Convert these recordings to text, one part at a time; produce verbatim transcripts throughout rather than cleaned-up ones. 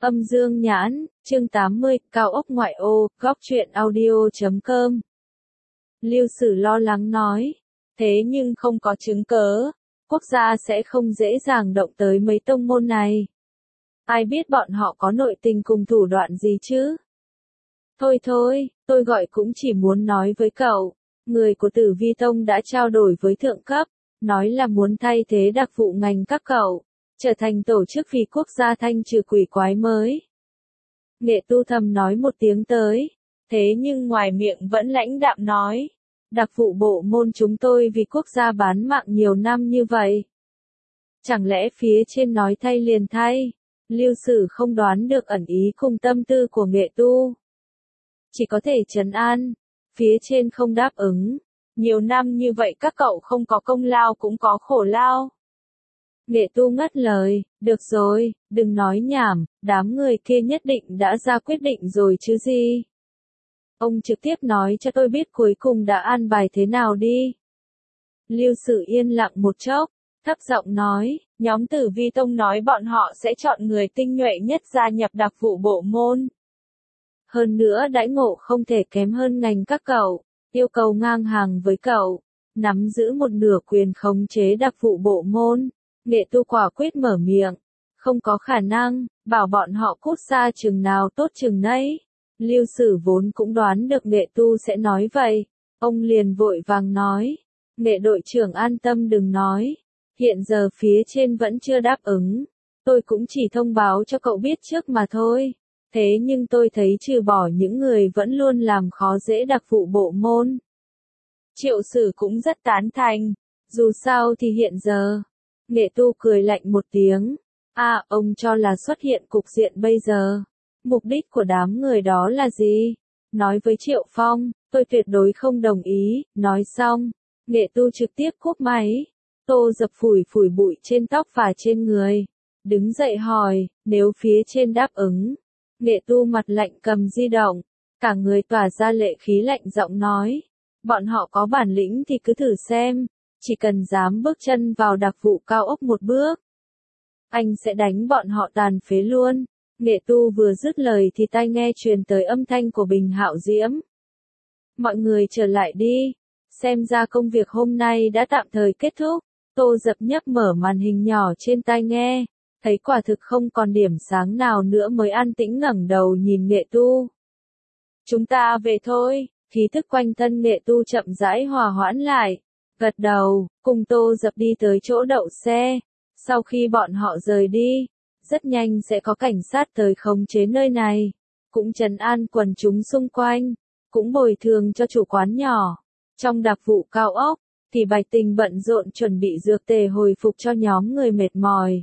Âm Dương Nhãn, chương tám mươi, Cao ốc ngoại ô, góc truyện audio chấm com. Lưu Sử lo lắng nói, thế nhưng không có chứng cớ, quốc gia sẽ không dễ dàng động tới mấy tông môn này. Ai biết bọn họ có nội tình cùng thủ đoạn gì chứ? Thôi thôi, tôi gọi cũng chỉ muốn nói với cậu, người của Tử Vi Tông đã trao đổi với thượng cấp, nói là muốn thay thế đặc vụ ngành các cậu, trở thành tổ chức vì quốc gia thanh trừ quỷ quái mới. Nghệ Tu thầm nói một tiếng tới, thế nhưng ngoài miệng vẫn lãnh đạm nói, đặc vụ bộ môn chúng tôi vì quốc gia bán mạng nhiều năm như vậy. Chẳng lẽ phía trên nói thay liền thay? Lưu Sử không đoán được ẩn ý cùng tâm tư của Nghệ Tu. Chỉ có thể trấn an, phía trên không đáp ứng. Nhiều năm như vậy các cậu không có công lao cũng có khổ lao. Nghệ Tu ngắt lời, được rồi, đừng nói nhảm, đám người kia nhất định đã ra quyết định rồi chứ gì. Ông trực tiếp nói cho tôi biết cuối cùng đã an bài thế nào đi. Lưu Sử yên lặng một chốc, thấp giọng nói, nhóm Tử Vi Tông nói bọn họ sẽ chọn người tinh nhuệ nhất gia nhập đặc vụ bộ môn. Hơn nữa đãi ngộ không thể kém hơn ngành các cậu, yêu cầu ngang hàng với cậu, nắm giữ một nửa quyền khống chế đặc vụ bộ môn. Nghệ Tu quả quyết mở miệng, không có khả năng, bảo bọn họ cút xa chừng nào tốt chừng nấy. Lưu Sử vốn cũng đoán được Nghệ Tu sẽ nói vậy, ông liền vội vàng nói, Nghệ đội trưởng an tâm đừng nói, hiện giờ phía trên vẫn chưa đáp ứng, tôi cũng chỉ thông báo cho cậu biết trước mà thôi, thế nhưng tôi thấy trừ bỏ những người vẫn luôn làm khó dễ đặc vụ bộ môn. Triệu Sử cũng rất tán thành, dù sao thì hiện giờ. Nghệ Tu cười lạnh một tiếng. À, ông cho là xuất hiện cục diện bây giờ. Mục đích của đám người đó là gì? Nói với Triệu Phong, tôi tuyệt đối không đồng ý. Nói xong, Nghệ Tu trực tiếp cúp máy. Tô Dập phủi phủi bụi trên tóc và trên người. Đứng dậy hỏi, nếu phía trên đáp ứng. Nghệ Tu mặt lạnh cầm di động. Cả người tỏa ra lệ khí lạnh giọng nói. Bọn họ có bản lĩnh thì cứ thử xem. Chỉ cần dám bước chân vào đặc vụ cao ốc một bước, anh sẽ đánh bọn họ tàn phế luôn. Nghệ Tu vừa dứt lời thì tai nghe truyền tới âm thanh của Bình Hạo Diễm. Mọi người trở lại đi, xem ra công việc hôm nay đã tạm thời kết thúc. Tô Dập nhấp mở màn hình nhỏ trên tai nghe, thấy quả thực không còn điểm sáng nào nữa mới an tĩnh ngẩng đầu nhìn Nghệ Tu. Chúng ta về thôi, khí thức quanh thân Nghệ Tu chậm rãi hòa hoãn lại. Gật đầu, cùng Tô Dập đi tới chỗ đậu xe. Sau khi bọn họ rời đi, rất nhanh sẽ có cảnh sát tới khống chế nơi này, cũng trấn an quần chúng xung quanh, cũng bồi thường cho chủ quán nhỏ. Trong đặc vụ cao ốc, thì Bạch Tình bận rộn chuẩn bị dược tề hồi phục cho nhóm người mệt mỏi.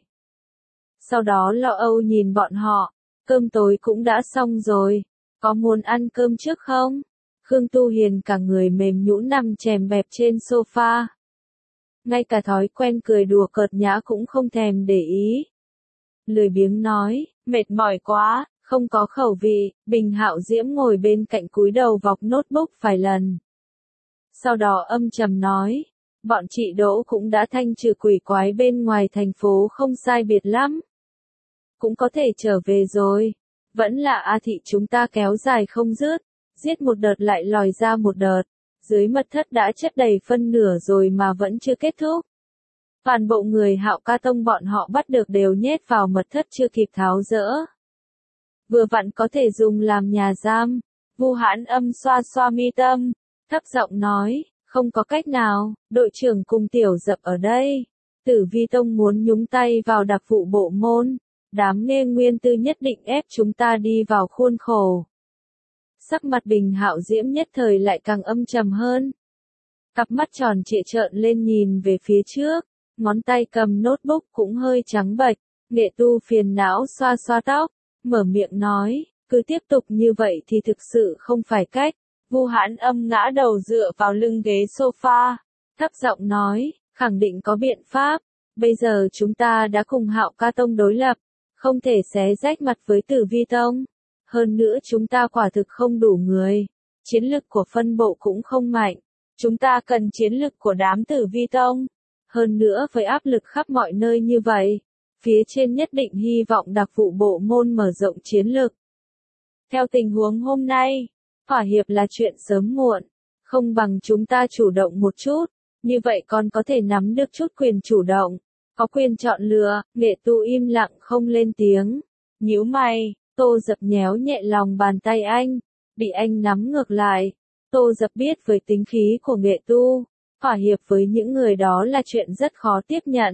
Sau đó lo âu nhìn bọn họ, cơm tối cũng đã xong rồi, có muốn ăn cơm trước không? Khương Tu Hiền cả người mềm nhũn nằm chèm bẹp trên sofa. Ngay cả thói quen cười đùa cợt nhã cũng không thèm để ý. Lười biếng nói, mệt mỏi quá, không có khẩu vị. Bình Hạo Diễm ngồi bên cạnh cúi đầu vọc notebook vài lần. Sau đó âm trầm nói, bọn chị Đỗ cũng đã thanh trừ quỷ quái bên ngoài thành phố không sai biệt lắm. Cũng có thể trở về rồi. Vẫn là A thị chúng ta kéo dài không dứt. Giết một đợt lại lòi ra một đợt, dưới mật thất đã chất đầy phân nửa rồi mà vẫn chưa kết thúc. Toàn bộ người Hạo Ca Tông bọn họ bắt được đều nhét vào mật thất chưa kịp tháo dỡ. Vừa vặn có thể dùng làm nhà giam. Vu Hãn Âm xoa xoa mi tâm, thấp giọng nói, không có cách nào, đội trưởng cùng Tiểu Dập ở đây. Tử Vi Tông muốn nhúng tay vào đặc vụ bộ môn, đám Nghê Nguyên Tư nhất định ép chúng ta đi vào khuôn khổ. Sắc mặt Bình Hạo Diễm nhất thời lại càng âm trầm hơn. Cặp mắt tròn trịa trợn lên nhìn về phía trước, ngón tay cầm notebook cũng hơi trắng bệch. Nghệ Tu phiền não xoa xoa tóc, mở miệng nói, cứ tiếp tục như vậy thì thực sự không phải cách. Vu Hãn Âm ngã đầu dựa vào lưng ghế sofa, thấp giọng nói, khẳng định có biện pháp. Bây giờ chúng ta đã cùng Hạo Ca Tông đối lập, không thể xé rách mặt với Tử Vi Tông. Hơn nữa chúng ta quả thực không đủ người, chiến lực của phân bộ cũng không mạnh, chúng ta cần chiến lực của đám Tử Vi Tông. Hơn nữa với áp lực khắp mọi nơi như vậy, phía trên nhất định hy vọng đặc vụ bộ môn mở rộng chiến lược. Theo tình huống hôm nay, thỏa hiệp là chuyện sớm muộn, không bằng chúng ta chủ động một chút, như vậy còn có thể nắm được chút quyền chủ động, có quyền chọn lựa. Nghệ Tu im lặng không lên tiếng, nhíu mày. Tô Dập nhéo nhẹ lòng bàn tay anh, bị anh nắm ngược lại. Tô Dập biết với tính khí của Nghệ Tu, thỏa hiệp với những người đó là chuyện rất khó tiếp nhận.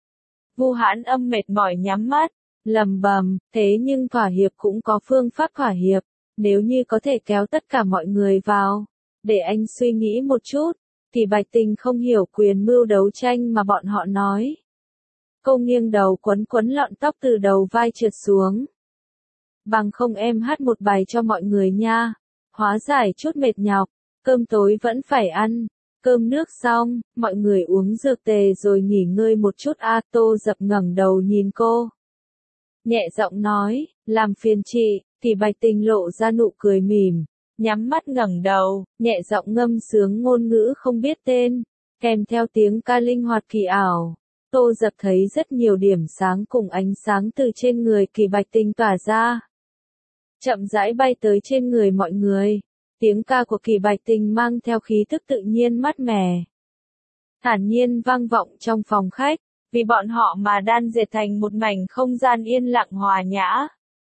Vu Hãn Âm mệt mỏi nhắm mắt, lầm bầm, thế nhưng thỏa hiệp cũng có phương pháp thỏa hiệp, nếu như có thể kéo tất cả mọi người vào, để anh suy nghĩ một chút, thì Bạch Tình không hiểu quyền mưu đấu tranh mà bọn họ nói. Cô nghiêng đầu quấn quấn lọn tóc từ đầu vai trượt xuống. Bằng không em hát một bài cho mọi người nha, hóa giải chút mệt nhọc, cơm tối vẫn phải ăn, cơm nước xong, mọi người uống dược tề rồi nghỉ ngơi một chút a. À, Tô Dập ngẩng đầu nhìn cô. Nhẹ giọng nói, làm phiền chị, thì Bạch Tình lộ ra nụ cười mỉm, nhắm mắt ngẩng đầu, nhẹ giọng ngâm sướng ngôn ngữ không biết tên, kèm theo tiếng ca linh hoạt kỳ ảo. Tô Dập thấy rất nhiều điểm sáng cùng ánh sáng từ trên người Kỳ Bạch Tình tỏa ra, chậm rãi bay tới trên người mọi người. Tiếng ca của Kỳ Bạch Tình mang theo khí thức tự nhiên mát mẻ, thản nhiên vang vọng trong phòng khách, vì bọn họ mà đan dệt thành một mảnh không gian yên lặng hòa nhã.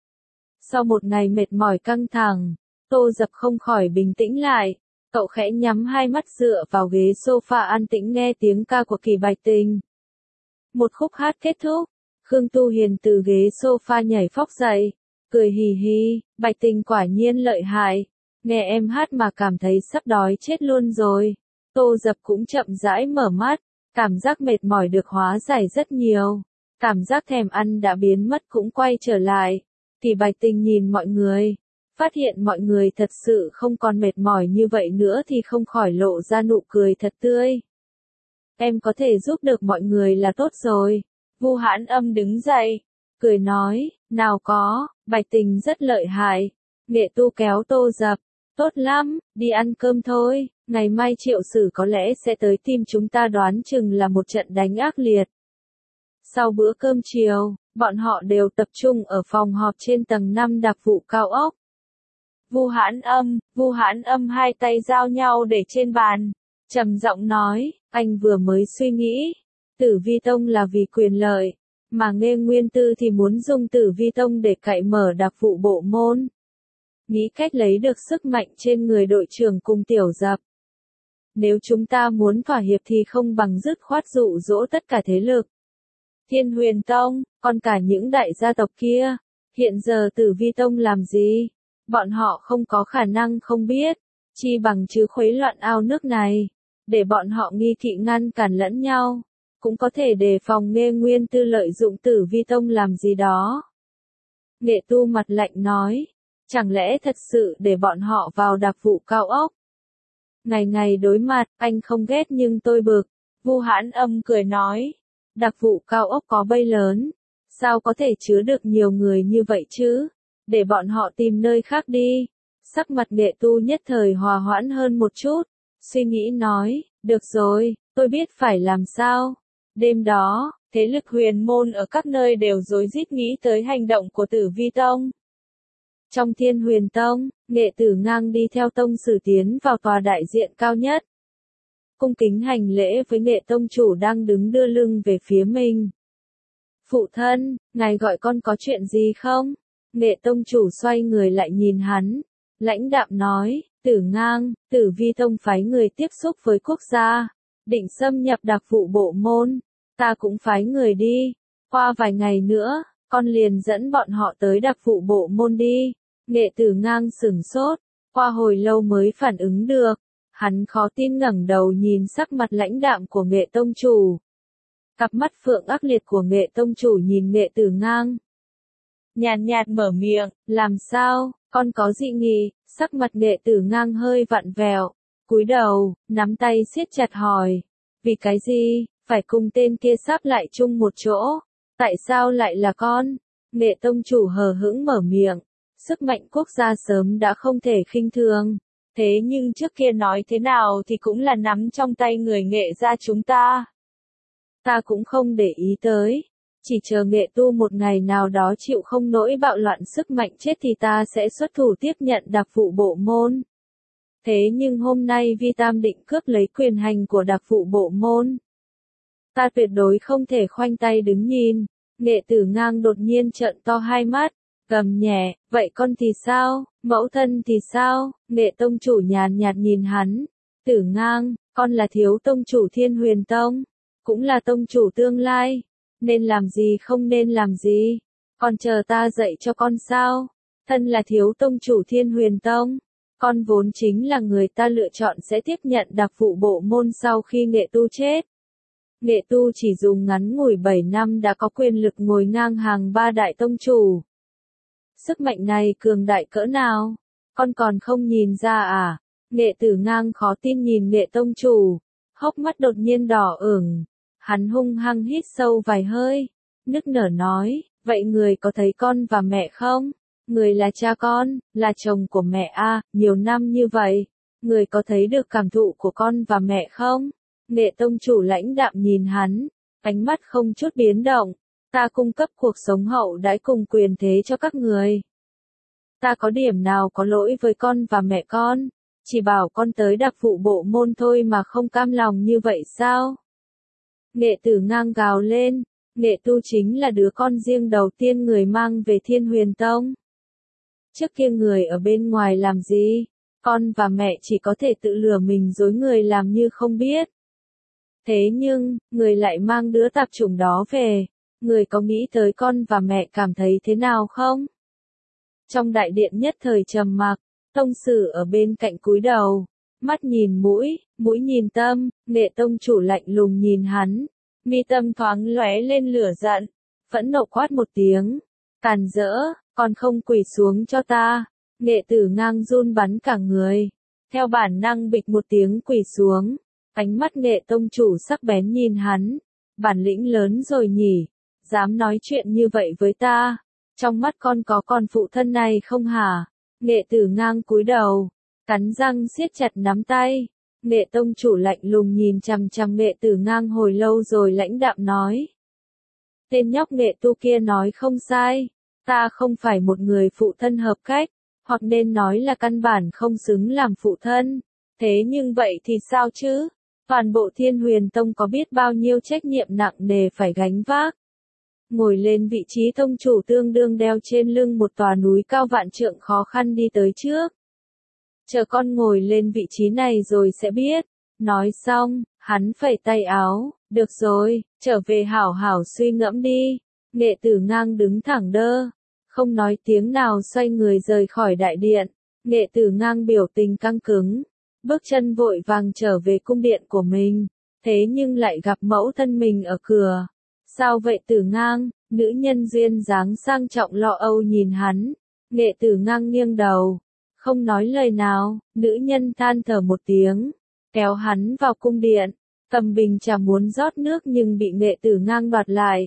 Sau một ngày mệt mỏi căng thẳng, Tô Dập không khỏi bình tĩnh lại, cậu khẽ nhắm hai mắt dựa vào ghế sofa an tĩnh nghe tiếng ca của Kỳ Bạch Tình. Một khúc hát kết thúc, Khương Tu Hiền từ ghế sofa nhảy phóc dậy, cười hì hì, Bạch Tình quả nhiên lợi hại, nghe em hát mà cảm thấy sắp đói chết luôn rồi. Tô Dập cũng chậm rãi mở mắt, cảm giác mệt mỏi được hóa giải rất nhiều, cảm giác thèm ăn đã biến mất cũng quay trở lại. Thì Bạch Tình nhìn mọi người, phát hiện mọi người thật sự không còn mệt mỏi như vậy nữa thì không khỏi lộ ra nụ cười thật tươi. Em có thể giúp được mọi người là tốt rồi. Vu Hãn Âm đứng dậy, cười nói, nào có, Bạch Tình rất lợi hại. Nghệ Tu kéo Tô Dập, tốt lắm, đi ăn cơm thôi, ngày mai Triệu Sử có lẽ sẽ tới tìm chúng ta, đoán chừng là một trận đánh ác liệt. Sau bữa cơm chiều, bọn họ đều tập trung ở phòng họp trên tầng năm đặc vụ cao ốc. Vu Hãn Âm, Vu Hãn Âm hai tay giao nhau để trên bàn, trầm giọng nói, anh vừa mới suy nghĩ, Tử Vi Tông là vì quyền lợi, mà Nghê Nguyên Tư thì muốn dùng Tử Vi Tông để cậy mở đặc vụ bộ môn, nghĩ cách lấy được sức mạnh trên người đội trưởng cùng Tiểu Dập. Nếu chúng ta muốn thỏa hiệp thì không bằng dứt khoát dụ dỗ tất cả thế lực. Thiên Huyền Tông, còn cả những đại gia tộc kia, hiện giờ Tử Vi Tông làm gì? Bọn họ không có khả năng không biết, chi bằng chứ khuấy loạn ao nước này, để bọn họ nghi kỵ ngăn cản lẫn nhau, cũng có thể đề phòng Nghê Nguyên Tư lợi dụng Tử Vi Tông làm gì đó. Nghệ Tu mặt lạnh nói, chẳng lẽ thật sự để bọn họ vào đặc vụ cao ốc? Ngày ngày đối mặt, anh không ghét nhưng tôi bực. Vu Hãn Âm cười nói, đặc vụ cao ốc có bay lớn, sao có thể chứa được nhiều người như vậy chứ? Để bọn họ tìm nơi khác đi. Sắc mặt Nghệ Tu nhất thời hòa hoãn hơn một chút, suy nghĩ nói, được rồi, tôi biết phải làm sao. Đêm đó, thế lực huyền môn ở các nơi đều rối rít nghĩ tới hành động của Tử Vi Tông. Trong Thiên Huyền Tông, Nghệ Tử Ngang đi theo tông sử tiến vào tòa đại diện cao nhất, cung kính hành lễ với Nghệ tông chủ đang đứng đưa lưng về phía mình. Phụ thân, ngài gọi con có chuyện gì không? Nghệ tông chủ xoay người lại nhìn hắn, lãnh đạm nói, Tử Ngang, Tử Vi Tông phái người tiếp xúc với quốc gia, định xâm nhập đặc vụ bộ môn, ta cũng phái người đi, qua vài ngày nữa, con liền dẫn bọn họ tới đặc vụ bộ môn đi. Nghệ Tử Ngang sửng sốt, qua hồi lâu mới phản ứng được, hắn khó tin ngẩng đầu nhìn sắc mặt lãnh đạm của Nghệ tông chủ. Cặp mắt phượng ác liệt của Nghệ tông chủ nhìn Nghệ Tử Ngang, nhàn nhạt mở miệng, làm sao, con có dị nghị? Sắc mặt Nghệ Tử Ngang hơi vặn vẹo, cúi đầu, nắm tay siết chặt hỏi, vì cái gì, phải cùng tên kia sáp lại chung một chỗ, tại sao lại là con? Nghệ tông chủ hờ hững mở miệng, sức mạnh quốc gia sớm đã không thể khinh thường, thế nhưng trước kia nói thế nào thì cũng là nắm trong tay người Nghệ gia chúng ta. Ta cũng không để ý tới, Chỉ chờ Nghệ Tu một ngày nào đó chịu không nổi bạo loạn sức mạnh chết thì ta sẽ xuất thủ tiếp nhận đặc vụ bộ môn. Thế nhưng hôm nay Vi Tam định cướp lấy quyền hành của đặc vụ bộ môn. Ta tuyệt đối không thể khoanh tay đứng nhìn. Nghệ Tử Ngang đột nhiên trợn to hai mắt, gầm nhẹ, vậy con thì sao, mẫu thân thì sao? Nghệ tông chủ nhàn nhạt nhìn hắn. Tử Ngang, con là thiếu tông chủ Thiên Huyền Tông, cũng là tông chủ tương lai. Nên làm gì không nên làm gì? Con chờ ta dạy cho con sao? Thân là thiếu tông chủ Thiên Huyền Tông, con vốn chính là người ta lựa chọn sẽ tiếp nhận đặc vụ bộ môn sau khi Nghệ Tu chết. Nghệ Tu chỉ dùng ngắn ngủi bảy năm đã có quyền lực ngồi ngang hàng ba đại tông chủ. Sức mạnh này cường đại cỡ nào? Con còn không nhìn ra à? Nghệ Tử Ngang khó tin nhìn Nghệ tông chủ, hốc mắt đột nhiên đỏ ửng. Hắn hung hăng hít sâu vài hơi, nức nở nói, vậy người có thấy con và mẹ không? Người là cha con, là chồng của mẹ a, nhiều năm như vậy, người có thấy được cảm thụ của con và mẹ không? Nghệ tông chủ lãnh đạm nhìn hắn, ánh mắt không chút biến động, ta cung cấp cuộc sống hậu đãi cùng quyền thế cho các người. Ta có điểm nào có lỗi với con và mẹ con, chỉ bảo con tới đặc vụ bộ môn thôi mà không cam lòng như vậy sao? Nghệ Tử Ngang gào lên, Nghệ Tu chính là đứa con riêng đầu tiên người mang về Thiên Huyền Tông. Trước kia người ở bên ngoài làm gì, con và mẹ chỉ có thể tự lừa mình dối người làm như không biết. Thế nhưng, người lại mang đứa tạp chủng đó về, người có nghĩ tới con và mẹ cảm thấy thế nào không? Trong đại điện nhất thời trầm mặc, tông sử ở bên cạnh cúi đầu, mắt nhìn mũi, mũi nhìn tâm, Nghệ tông chủ lạnh lùng nhìn hắn, mi tâm thoáng lóe lên lửa giận, phẫn nộ quát một tiếng, càn rỡ, còn không quỳ xuống cho ta. Nghệ Tử Ngang run bắn cả người, theo bản năng bịch một tiếng quỳ xuống, ánh mắt Nghệ tông chủ sắc bén nhìn hắn, bản lĩnh lớn rồi nhỉ, dám nói chuyện như vậy với ta, trong mắt con có con phụ thân này không hả? Nghệ Tử Ngang cúi đầu, cắn răng siết chặt nắm tay. Nghệ tông chủ lạnh lùng nhìn chằm chằm Nghệ Tử Ngang hồi lâu rồi lãnh đạm nói. Tên nhóc Nghệ Tu kia nói không sai, ta không phải một người phụ thân hợp cách, hoặc nên nói là căn bản không xứng làm phụ thân. Thế nhưng vậy thì sao chứ? Toàn bộ Thiên Huyền Tông có biết bao nhiêu trách nhiệm nặng nề phải gánh vác. Ngồi lên vị trí tông chủ tương đương đeo trên lưng một tòa núi cao vạn trượng khó khăn đi tới trước. Chờ con ngồi lên vị trí này rồi sẽ biết. Nói xong, hắn phẩy tay áo, được rồi, trở về hảo hảo suy ngẫm đi. Nghệ Tử Ngang đứng thẳng đơ, không nói tiếng nào xoay người rời khỏi đại điện. Nghệ Tử Ngang biểu tình căng cứng, bước chân vội vàng trở về cung điện của mình, thế nhưng lại gặp mẫu thân mình ở cửa. Sao vậy Tử Ngang? Nữ nhân duyên dáng sang trọng lo âu nhìn hắn. Nghệ Tử Ngang nghiêng đầu, không nói lời nào. Nữ nhân than thở một tiếng, kéo hắn vào cung điện, cầm bình trà muốn rót nước nhưng bị Nghệ Tử Ngang đoạt lại.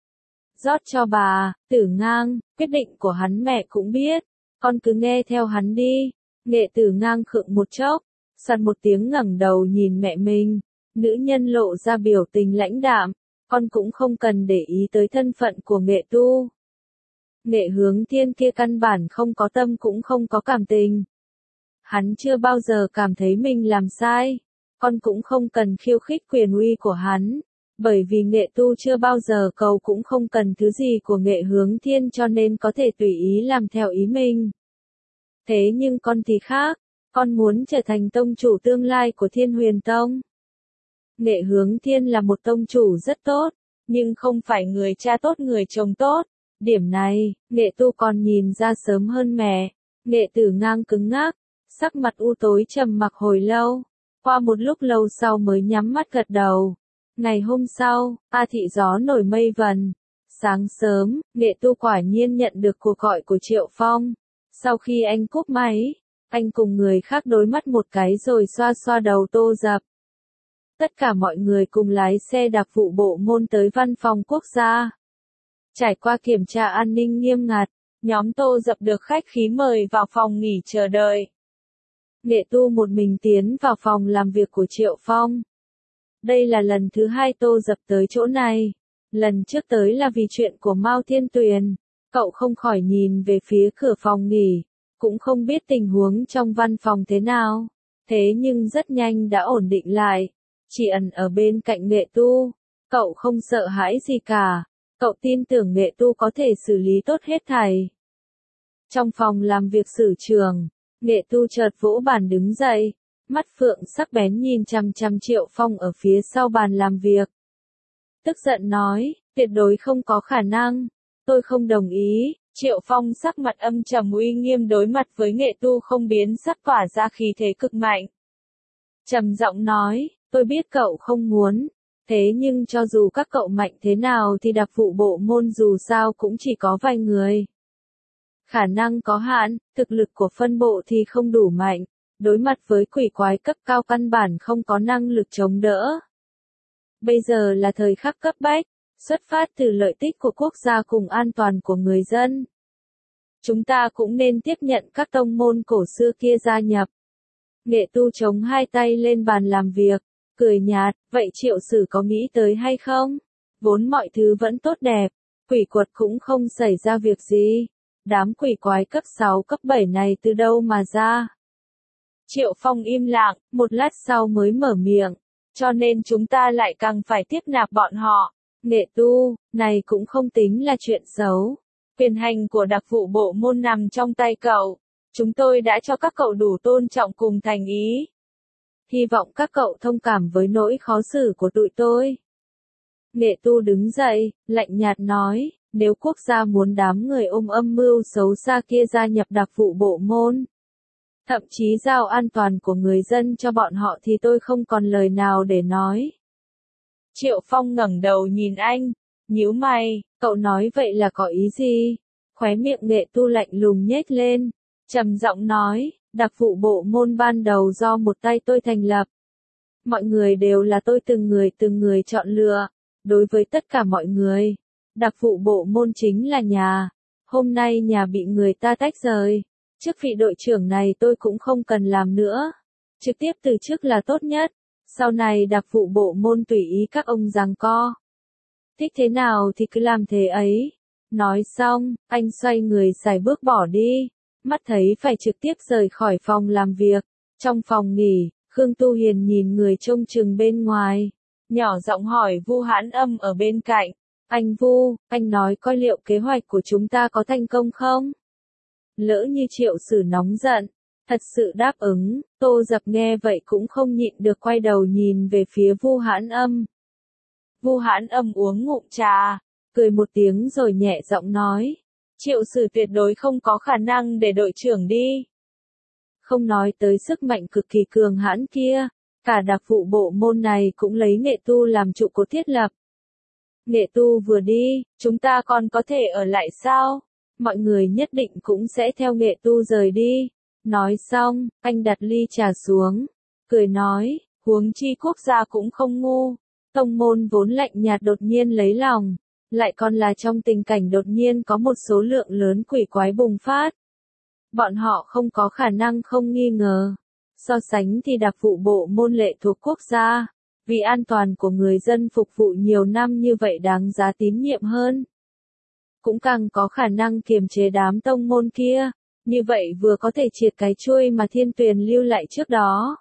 Rót cho bà. Tử Ngang, quyết định của hắn mẹ cũng biết, con cứ nghe theo hắn đi. Nghệ Tử Ngang khựng một chốc, soạt một tiếng ngẩng đầu nhìn mẹ mình. Nữ nhân lộ ra biểu tình lãnh đạm, con cũng không cần để ý tới thân phận của Nghệ Tu. Nghệ Hướng Thiên kia căn bản không có tâm cũng không có cảm tình. Hắn chưa bao giờ cảm thấy mình làm sai, con cũng không cần khiêu khích quyền uy của hắn, bởi vì Nghệ Tu chưa bao giờ cầu cũng không cần thứ gì của Nghệ Hướng Thiên cho nên có thể tùy ý làm theo ý mình. Thế nhưng con thì khác, con muốn trở thành tông chủ tương lai của Thiên Huyền Tông. Nghệ Hướng Thiên là một tông chủ rất tốt, nhưng không phải người cha tốt người chồng tốt. Điểm này, Nghệ Tu còn nhìn ra sớm hơn mẹ. Nghệ Tử Ngang cứng ngắc, sắc mặt u tối trầm mặc hồi lâu. Qua một lúc lâu sau mới nhắm mắt gật đầu. Ngày hôm sau, A Thị gió nổi mây vần. Sáng sớm, Nghệ Tu quả nhiên nhận được cuộc gọi của Triệu Phong. Sau khi anh cúp máy, anh cùng người khác đối mắt một cái rồi xoa xoa đầu Tô Dập. Tất cả mọi người cùng lái xe đặc vụ bộ môn tới văn phòng quốc gia. Trải qua kiểm tra an ninh nghiêm ngặt, nhóm Tô Dập được khách khí mời vào phòng nghỉ chờ đợi. Nghệ Tu một mình tiến vào phòng làm việc của Triệu Phong. Đây là lần thứ hai Tô Dập tới chỗ này. Lần trước tới là vì chuyện của Mao Thiên Tuyền. Cậu không khỏi nhìn về phía cửa phòng nghỉ, cũng không biết tình huống trong văn phòng thế nào. Thế nhưng rất nhanh đã ổn định lại. Chỉ ẩn ở bên cạnh Nghệ Tu. Cậu không sợ hãi gì cả. Cậu tin tưởng Nghệ Tu có thể xử lý tốt hết thảy. Trong phòng làm việc xử trường, Nghệ Tu chợt vỗ bàn đứng dậy. Mắt phượng sắc bén nhìn chằm chằm Triệu Phong ở phía sau bàn làm việc. Tức giận nói, tuyệt đối không có khả năng. Tôi không đồng ý. Triệu Phong sắc mặt âm trầm uy nghiêm đối mặt với Nghệ Tu không biến sắc tỏa ra khí thế cực mạnh. Trầm giọng nói, tôi biết cậu không muốn. Thế nhưng cho dù các cậu mạnh thế nào thì đặc vụ bộ môn dù sao cũng chỉ có vài người. Khả năng có hạn, thực lực của phân bộ thì không đủ mạnh. Đối mặt với quỷ quái cấp cao căn bản không có năng lực chống đỡ. Bây giờ là thời khắc cấp bách, xuất phát từ lợi ích của quốc gia cùng an toàn của người dân. Chúng ta cũng nên tiếp nhận các tông môn cổ xưa kia gia nhập. Nghệ Tu chống hai tay lên bàn làm việc, cười nhạt, vậy Triệu Sử có nghĩ tới hay không? Vốn mọi thứ vẫn tốt đẹp, quỷ quật cũng không xảy ra việc gì. Đám quỷ quái cấp sáu cấp bảy này từ đâu mà ra? Triệu Phong im lặng, một lát sau mới mở miệng. Cho nên chúng ta lại càng phải tiếp nạp bọn họ. Nghệ Tu, này cũng không tính là chuyện xấu. Quyền hành của đặc vụ bộ môn nằm trong tay cậu. Chúng tôi đã cho các cậu đủ tôn trọng cùng thành ý. Hy vọng các cậu thông cảm với nỗi khó xử của tụi tôi. Nghệ Tu đứng dậy, lạnh nhạt nói, nếu quốc gia muốn đám người ôm âm mưu xấu xa kia gia nhập đặc vụ bộ môn, thậm chí giao an toàn của người dân cho bọn họ thì tôi không còn lời nào để nói. Triệu Phong ngẩng đầu nhìn anh, nhíu mày, cậu nói vậy là có ý gì? Khóe miệng Nghệ Tu lạnh lùng nhếch lên, trầm giọng nói, đặc vụ bộ môn ban đầu do một tay tôi thành lập. Mọi người đều là tôi từng người từng người chọn lựa. Đối với tất cả mọi người, đặc vụ bộ môn chính là nhà. Hôm nay nhà bị người ta tách rời. Chức vị đội trưởng này tôi cũng không cần làm nữa. Trực tiếp từ chức là tốt nhất. Sau này đặc vụ bộ môn tùy ý các ông giằng co. Thích thế nào thì cứ làm thế ấy. Nói xong, anh xoay người xài bước bỏ đi. Mắt thấy phải trực tiếp rời khỏi phòng làm việc. Trong phòng nghỉ, Khương Tu Hiền nhìn người trông chừng bên ngoài. Nhỏ giọng hỏi Vu Hãn Âm ở bên cạnh. Anh Vu, anh nói coi liệu kế hoạch của chúng ta có thành công không? Lỡ như Triệu Sử nóng giận, thật sự đáp ứng, Tô Dập nghe vậy cũng không nhịn được quay đầu nhìn về phía Vu Hãn Âm. Vu Hãn Âm uống ngụm trà, cười một tiếng rồi nhẹ giọng nói, Triệu Sử tuyệt đối không có khả năng để đội trưởng đi. Không nói tới sức mạnh cực kỳ cường hãn kia, cả đặc vụ bộ môn này cũng lấy Nghệ Tu làm trụ cột thiết lập. Nghệ Tu vừa đi, chúng ta còn có thể ở lại sao? Mọi người nhất định cũng sẽ theo Nghệ Tu rời đi. Nói xong, anh đặt ly trà xuống, cười nói, huống chi quốc gia cũng không ngu. Tông môn vốn lạnh nhạt đột nhiên lấy lòng, lại còn là trong tình cảnh đột nhiên có một số lượng lớn quỷ quái bùng phát. Bọn họ không có khả năng không nghi ngờ. So sánh thì đặc vụ bộ môn lệ thuộc quốc gia, vì an toàn của người dân phục vụ nhiều năm như vậy đáng giá tín nhiệm hơn. Cũng càng có khả năng kiềm chế đám tông môn kia, như vậy vừa có thể triệt cái chuôi mà Thiên Tuyền lưu lại trước đó.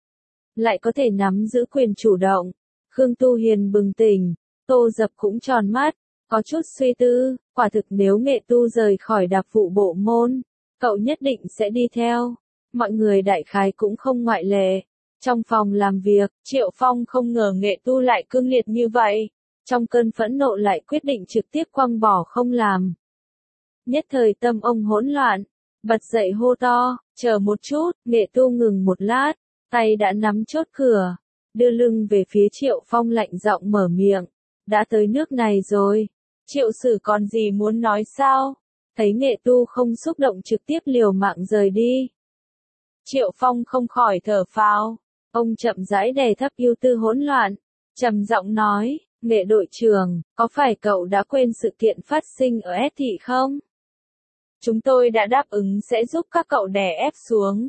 Lại có thể nắm giữ quyền chủ động. Khương Tu Hiền bừng tỉnh, Tô Dập cũng tròn mắt, có chút suy tư, quả thực nếu Nghệ Tu rời khỏi đặc vụ bộ môn, cậu nhất định sẽ đi theo. Mọi người đại khái cũng không ngoại lệ. Trong phòng làm việc, Triệu Phong không ngờ Nghệ Tu lại cương liệt như vậy. Trong cơn phẫn nộ lại quyết định trực tiếp quăng bỏ không làm. Nhất thời tâm ông hỗn loạn, bật dậy hô to, chờ một chút, Nghệ Tu ngừng một lát, tay đã nắm chốt cửa, đưa lưng về phía Triệu Phong lạnh giọng mở miệng, đã tới nước này rồi, Triệu Sử còn gì muốn nói sao? Thấy Nghệ Tu không xúc động trực tiếp liều mạng rời đi. Triệu Phong không khỏi thở phào, ông chậm rãi đè thấp ưu tư hỗn loạn, trầm giọng nói, Nghệ đội trưởng, có phải cậu đã quên sự kiện phát sinh ở S thị không? Chúng tôi đã đáp ứng sẽ giúp các cậu đè ép xuống.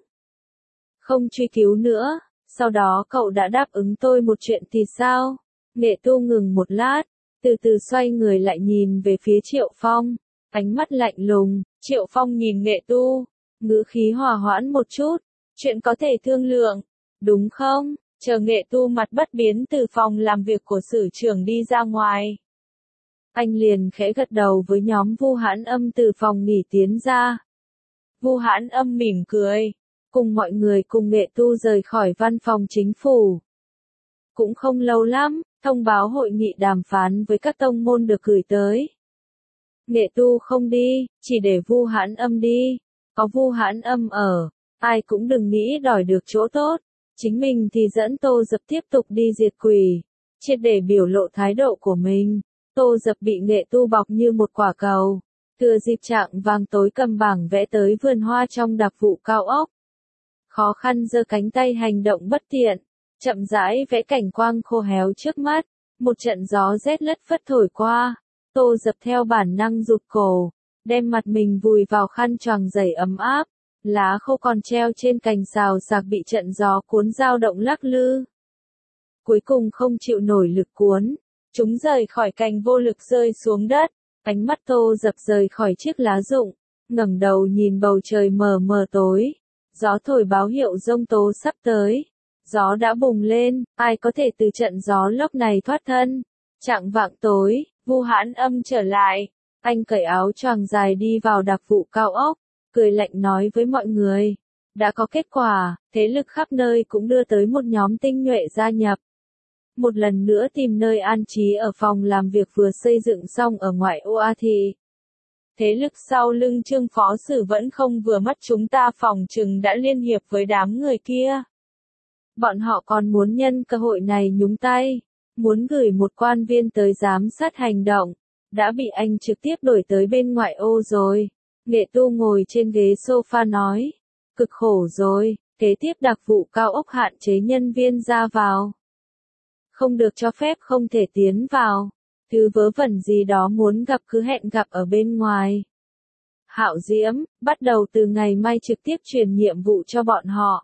Không truy cứu nữa, sau đó cậu đã đáp ứng tôi một chuyện thì sao? Nghệ Tu ngừng một lát, từ từ xoay người lại nhìn về phía Triệu Phong, ánh mắt lạnh lùng. Triệu Phong nhìn Nghệ Tu, ngữ khí hòa hoãn một chút, chuyện có thể thương lượng, đúng không? Chờ Nghệ Tu mặt bất biến từ phòng làm việc của sử trưởng đi ra ngoài. Anh liền khẽ gật đầu với nhóm Vu Hãn Âm từ phòng nghỉ tiến ra. Vu Hãn Âm mỉm cười, cùng mọi người cùng Nghệ Tu rời khỏi văn phòng chính phủ. Cũng không lâu lắm, thông báo hội nghị đàm phán với các tông môn được gửi tới. Nghệ Tu không đi, chỉ để Vu Hãn Âm đi. Có Vu Hãn Âm ở, ai cũng đừng nghĩ đòi được chỗ tốt. Chính mình thì dẫn Tô Dập tiếp tục đi diệt quỷ, triệt để biểu lộ thái độ của mình. Tô Dập bị Nghệ Tu bọc như một quả cầu, thừa dịp trạng vàng tối cầm bảng vẽ tới vườn hoa trong đặc vụ cao ốc. Khó khăn giơ cánh tay hành động bất tiện, chậm rãi vẽ cảnh quang khô héo trước mắt. Một trận gió rét lất phất thổi qua, Tô Dập theo bản năng rụt cổ, đem mặt mình vùi vào khăn choàng dày ấm áp. Lá khô còn treo trên cành xào xạc bị trận gió cuốn dao động lắc lư. Cuối cùng không chịu nổi lực cuốn, chúng rời khỏi cành vô lực rơi xuống đất. Ánh mắt Tô Dập rời khỏi chiếc lá rụng, ngẩng đầu nhìn bầu trời mờ mờ tối. Gió thổi báo hiệu giông tố sắp tới. Gió đã bùng lên, ai có thể từ trận gió lốc này thoát thân. Chạng vạng tối, Vu Hãn Âm trở lại. Anh cởi áo choàng dài đi vào đặc vụ cao ốc, cười lạnh nói với mọi người. Đã có kết quả, thế lực khắp nơi cũng đưa tới một nhóm tinh nhuệ gia nhập. Một lần nữa tìm nơi an trí ở phòng làm việc vừa xây dựng xong ở ngoại ô A Thị. Thế lực sau lưng Trương Phó Sử vẫn không vừa mắt chúng ta phòng chừng đã liên hiệp với đám người kia. Bọn họ còn muốn nhân cơ hội này nhúng tay, muốn gửi một quan viên tới giám sát hành động, đã bị anh trực tiếp đổi tới bên ngoại ô rồi. Nghệ Tu ngồi trên ghế sofa nói, cực khổ rồi, kế tiếp đặc vụ cao ốc hạn chế nhân viên ra vào. Không được cho phép không thể tiến vào, thứ vớ vẩn gì đó muốn gặp cứ hẹn gặp ở bên ngoài. Hạo Diễm, bắt đầu từ ngày mai trực tiếp truyền nhiệm vụ cho bọn họ.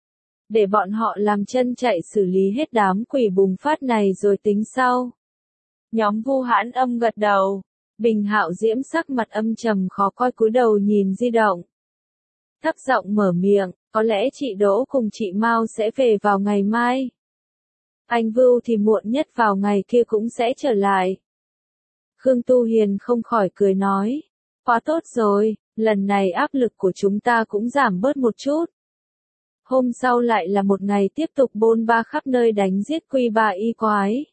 Để bọn họ làm chân chạy xử lý hết đám quỷ bùng phát này rồi tính sau. Nhóm Vu Hãn Âm gật đầu. Bình Hạo Diễm sắc mặt âm trầm khó coi cúi đầu nhìn di động. Thấp giọng mở miệng, có lẽ chị Đỗ cùng chị Mao sẽ về vào ngày mai. Anh Vưu thì muộn nhất vào ngày kia cũng sẽ trở lại. Khương Tu Hiền không khỏi cười nói. Quá tốt rồi, lần này áp lực của chúng ta cũng giảm bớt một chút. Hôm sau lại là một ngày tiếp tục bôn ba khắp nơi đánh giết quy ba y quái.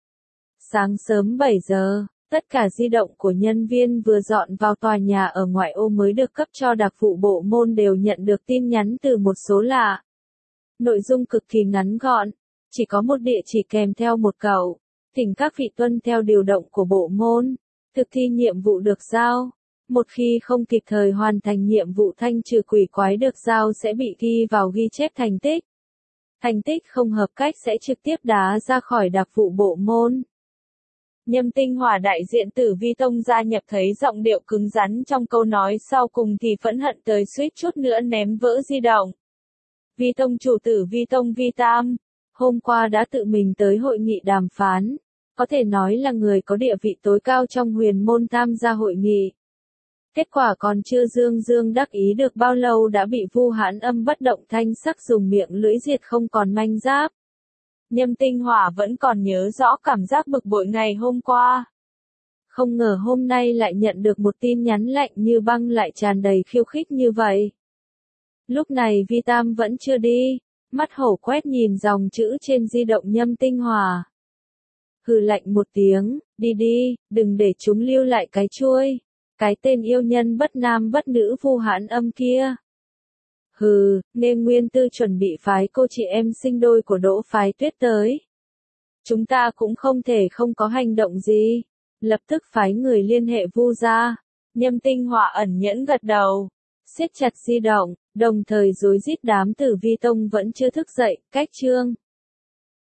Sáng sớm bảy giờ, tất cả di động của nhân viên vừa dọn vào tòa nhà ở ngoại ô mới được cấp cho đặc vụ bộ môn đều nhận được tin nhắn từ một số lạ. Nội dung cực kỳ ngắn gọn, chỉ có một địa chỉ kèm theo một câu, thỉnh các vị tuân theo điều động của bộ môn, thực thi nhiệm vụ được giao. Một khi không kịp thời hoàn thành nhiệm vụ thanh trừ quỷ quái được giao sẽ bị ghi vào ghi chép thành tích. Thành tích không hợp cách sẽ trực tiếp đá ra khỏi đặc vụ bộ môn. Nhâm Tinh Hỏa đại diện Tử Vi Tông gia nhập thấy giọng điệu cứng rắn trong câu nói sau cùng thì phẫn hận tới suýt chút nữa ném vỡ di động. Vi Tông chủ Tử Vi Tông Vi Tam, hôm qua đã tự mình tới hội nghị đàm phán, có thể nói là người có địa vị tối cao trong huyền môn tham gia hội nghị. Kết quả còn chưa dương dương đắc ý được bao lâu đã bị Vu Hãn Âm bất động thanh sắc dùng miệng lưỡi diệt không còn manh giáp. Nhâm Tinh Hỏa vẫn còn nhớ rõ cảm giác bực bội ngày hôm qua. Không ngờ hôm nay lại nhận được một tin nhắn lạnh như băng lại tràn đầy khiêu khích như vậy. Lúc này Vi Tam vẫn chưa đi, mắt hổ quét nhìn dòng chữ trên di động Nhâm Tinh Hỏa. Hừ lạnh một tiếng, đi đi, đừng để chúng lưu lại cái chuôi. Cái tên yêu nhân bất nam bất nữ Vu Hãn Âm kia. Hừ, nên Nguyên Tư chuẩn bị phái cô chị em sinh đôi của Đỗ phái Tuyết tới. Chúng ta cũng không thể không có hành động gì. Lập tức phái người liên hệ Vu gia. Nhâm Tinh Hỏa ẩn nhẫn gật đầu, siết chặt di động, đồng thời rối rít đám Tử Vi Tông vẫn chưa thức dậy, cách chương.